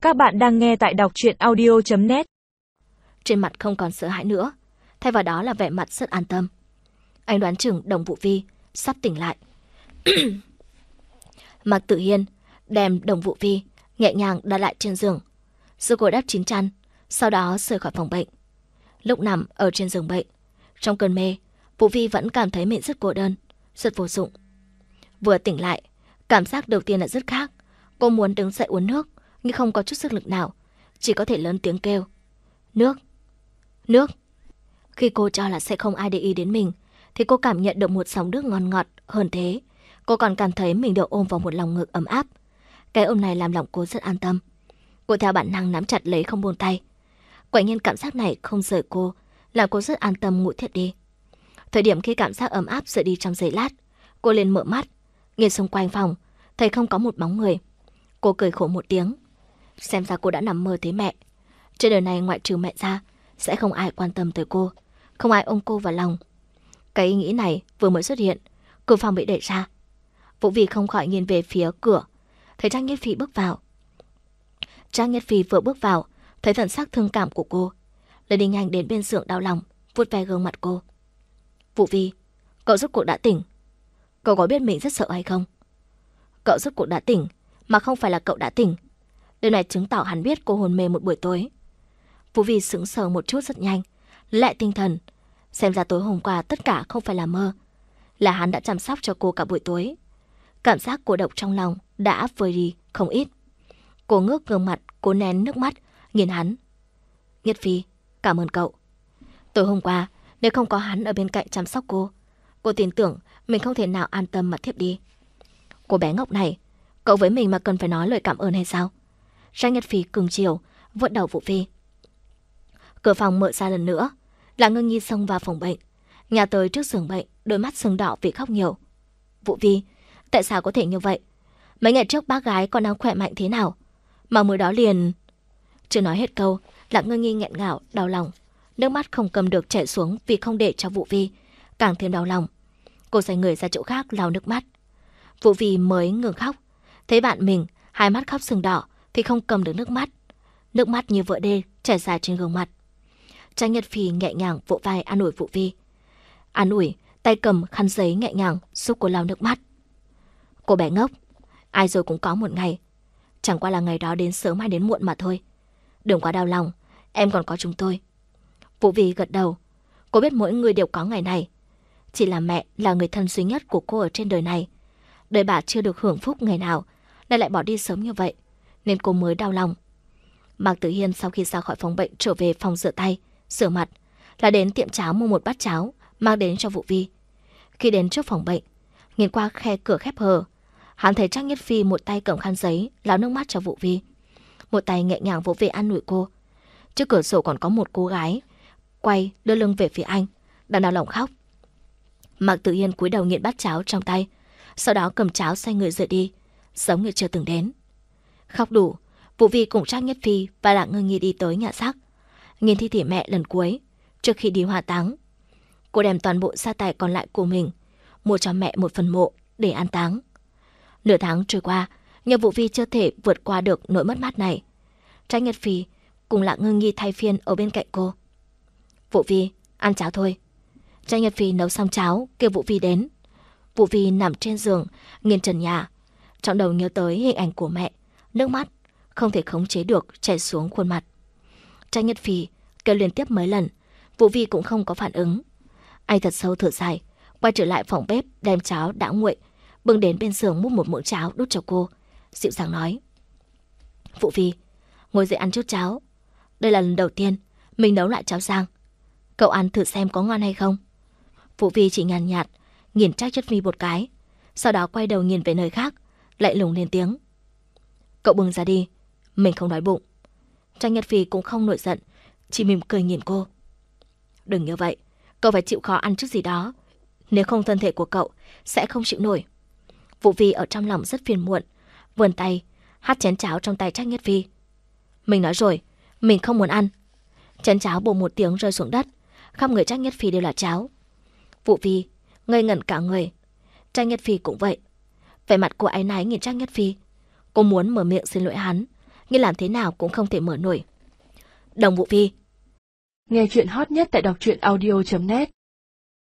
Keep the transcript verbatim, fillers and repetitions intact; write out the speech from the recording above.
Các bạn đang nghe tại đọc truyện audio chấm net. Trên mặt không còn sợ hãi nữa, thay vào đó là vẻ mặt rất an tâm. Anh đoán chừng Đồng Vũ Vi sắp tỉnh lại. Mạc Tử Hiên đem Đồng Vũ Vi nhẹ nhàng đặt lại trên giường, rồi cô đắp chín chăn, sau đó rời khỏi phòng bệnh. Lúc nằm ở trên giường bệnh, trong cơn mê, Vũ Vi vẫn cảm thấy mình rất cô đơn, rất vô dụng. Vừa tỉnh lại, cảm giác đầu tiên là rất khác. Cô muốn đứng dậy uống nước, nhưng không có chút sức lực nào, chỉ có thể lớn tiếng kêu: Nước! Nước! Khi cô cho là sẽ không ai để ý đến mình, thì cô cảm nhận được một dòng nước ngon ngọt. Hơn thế, cô còn cảm thấy mình được ôm vào một lòng ngực ấm áp. Cái ôm này làm lòng cô rất an tâm. Cô theo bản năng nắm chặt lấy không buông tay. Quả nhiên cảm giác này không rời cô, làm cô rất an tâm ngủ thiếp đi. Thời điểm khi cảm giác ấm áp rời đi trong giây lát, cô liền mở mắt, nhìn xung quanh phòng, thấy không có một bóng người. Cô cười khổ một tiếng. Xem ra cô đã nằm mơ thấy mẹ. Trên đời này ngoại trừ mẹ ra, sẽ không ai quan tâm tới cô, không ai ôm cô vào lòng. Cái ý nghĩ này vừa mới xuất hiện, cửa phòng bị đẩy ra. Vũ Vi không khỏi nhìn về phía cửa, thấy Trang Nhất Phi bước vào. Trang Nhất Phi vừa bước vào, thấy thần sắc thương cảm của cô, liền đi nhanh đến bên giường đau lòng, vuốt ve gương mặt cô. Vũ Vi, cậu rốt cuộc đã tỉnh. Cậu có biết mình rất sợ hay không? Cậu rốt cuộc đã tỉnh, mà không phải là cậu đã tỉnh. Điều này chứng tỏ hắn biết cô hôn mê một buổi tối. Vũ Vi sững sờ một chút rất nhanh, lấy lại tinh thần. Xem ra tối hôm qua tất cả không phải là mơ, là hắn đã chăm sóc cho cô cả buổi tối. Cảm giác cô độc trong lòng đã vơi đi không ít. Cô ngước gương mặt, cố nén nước mắt, nhìn hắn. Nhất Phi, cảm ơn cậu. Tối hôm qua, nếu không có hắn ở bên cạnh chăm sóc cô, cô tin tưởng mình không thể nào an tâm mà thiếp đi. Cô bé ngốc này, cậu với mình mà cần phải nói lời cảm ơn hay sao? Trang Nhất Phi cưng chiều vuốt đầu Vũ Vi. Cửa phòng mở ra lần nữa, là Ngưng Nhi xông vào phòng bệnh, nhà tới trước giường bệnh, đôi mắt sưng đỏ vì khóc nhiều. Vũ Vi, tại sao có thể như vậy? Mấy ngày trước bác gái còn đang khỏe mạnh thế nào, mà mới đó liền... Chưa nói hết câu, là Ngưng Nhi nghẹn ngào đau lòng, nước mắt không cầm được chảy xuống vì không để cho Vũ Vi càng thêm đau lòng. Cô xoay người ra chỗ khác lau nước mắt. Vũ Vi mới ngừng khóc, thấy bạn mình hai mắt khóc sưng đỏ thì không cầm được nước mắt, nước mắt như vỡ đê chảy dài trên gương mặt. Trang Nhất Phi nhẹ nhàng vỗ vai an ủi Vũ Vi, an ủi tay cầm khăn giấy nhẹ nhàng giúp cô lau nước mắt. Cô bé ngốc, ai rồi cũng có một ngày, chẳng qua là ngày đó đến sớm hay đến muộn mà thôi. Đừng quá đau lòng, em còn có chúng tôi. Vũ Vi gật đầu, cô biết mỗi người đều có ngày này. Chỉ là mẹ là người thân duy nhất của cô ở trên đời này. Đời bà chưa được hưởng phúc ngày nào, lại lại bỏ đi sớm như vậy, nên cô mới đau lòng. Mạc Tử Hiên sau khi ra khỏi phòng bệnh trở về phòng rửa tay, rửa mặt, là đến tiệm cháo mua một bát cháo mang đến cho Vũ Vi. Khi đến trước phòng bệnh, nhìn qua khe cửa khép hờ, hắn thấy Trác Nhất Phi một tay cầm khăn giấy lau nước mắt cho Vũ Vi, một tay nhẹ nhàng vỗ về an ủi cô. Trước cửa sổ còn có một cô gái quay đưa lưng về phía anh, đang đau lòng khóc. Mạc Tử Hiên cúi đầu nghiện bát cháo trong tay, sau đó cầm cháo xoay người rời đi, giống như chưa từng đến. Khóc đủ, Vũ Vi cùng Trác Nhất Phi và Lạc Ngưng Nhi đi tới nhà xác, nhìn thi thể mẹ lần cuối trước khi đi hỏa táng. Cô đem toàn bộ gia tài còn lại của mình mua cho mẹ một phần mộ để an táng. Nửa tháng trôi qua, nhưng Vũ Vi chưa thể vượt qua được nỗi mất mát này. Trác Nhất Phi cùng Lạc Ngưng Nhi thay phiên ở bên cạnh cô. Vũ Vi, ăn cháo thôi. Trác Nhất Phi nấu xong cháo kêu Vũ Vi đến. Vũ Vi nằm trên giường nghiêng trần nhà, trong đầu nhớ tới hình ảnh của mẹ, nước mắt không thể khống chế được chảy xuống khuôn mặt. Trác Nhất Phi kêu liên tiếp mấy lần, Vũ Vi cũng không có phản ứng. Anh thật sâu thở dài, quay trở lại phòng bếp đem cháo đã nguội bưng đến bên giường, múc một muỗng cháo đút cho cô, dịu dàng nói: Vũ Vi, ngồi dậy ăn chút cháo. Đây là lần đầu tiên mình nấu lại cháo rang, cậu ăn thử xem có ngon hay không. Vũ Vi chỉ nhàn nhạt nhìn Trác Nhất Phi một cái, sau đó quay đầu nhìn về nơi khác, lại lùng lên tiếng: Cậu bưng ra đi, mình không đói bụng. Trác Nhất Phi cũng không nổi giận, chỉ mỉm cười nhìn cô. Đừng như vậy, cậu phải chịu khó ăn chút gì đó, nếu không thân thể của cậu sẽ không chịu nổi. Vũ Vi ở trong lòng rất phiền muộn, vươn tay hắt chén cháo trong tay Trác Nhất Phi. Mình nói rồi, mình không muốn ăn. Chén cháo bổ một tiếng rơi xuống đất, khắp người Trác Nhất Phi đều là cháo. Vũ Vi ngây ngẩn cả người, Trác Nhất Phi cũng vậy. Vẻ mặt cô áy náy nhìn Trác Nhất Phi, cô muốn mở miệng xin lỗi hắn, nhưng làm thế nào cũng không thể mở nổi. Đồng Vũ Vi. Nghe chuyện hot nhất tại đọc truyện audio chấm net.